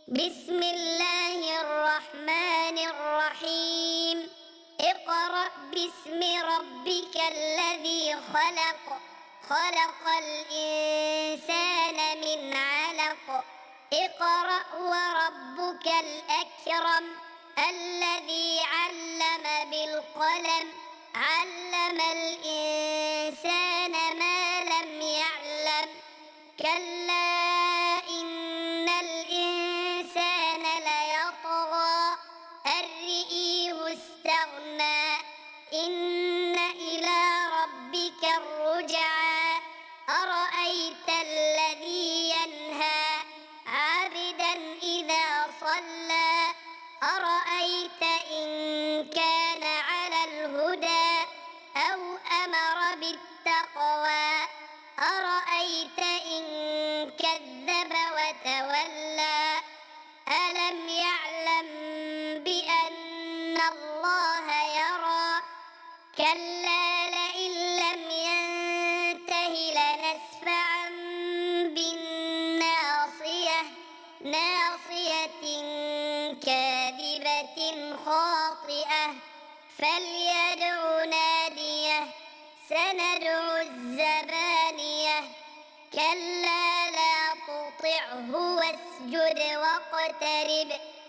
بسم الله الرحمن الرحيم. اقرأ باسم ربك الذي خلق، خلق الإنسان من علق. اقرأ وربك الأكرم الذي علم بالقلم، علم الإنسان ما لم يعلم. كلا إن الإنسان ليطغى أن رآه استغنى. إن إلى ربك الرجعى. أرأيت الذي ينهى عبدا إذا صلى. أرأيت إن كان على الهدى أو أمر بالتقوى. أرأيت إن كذب وتولى. ألم يعلم بأن الله يرى. كلا لئن لم ينته لنسفعا بالناصية، ناصية كاذبة خاطئة. فليدع ناديه سندع الزبانية. كلا لا تطعه واسجد واقترب.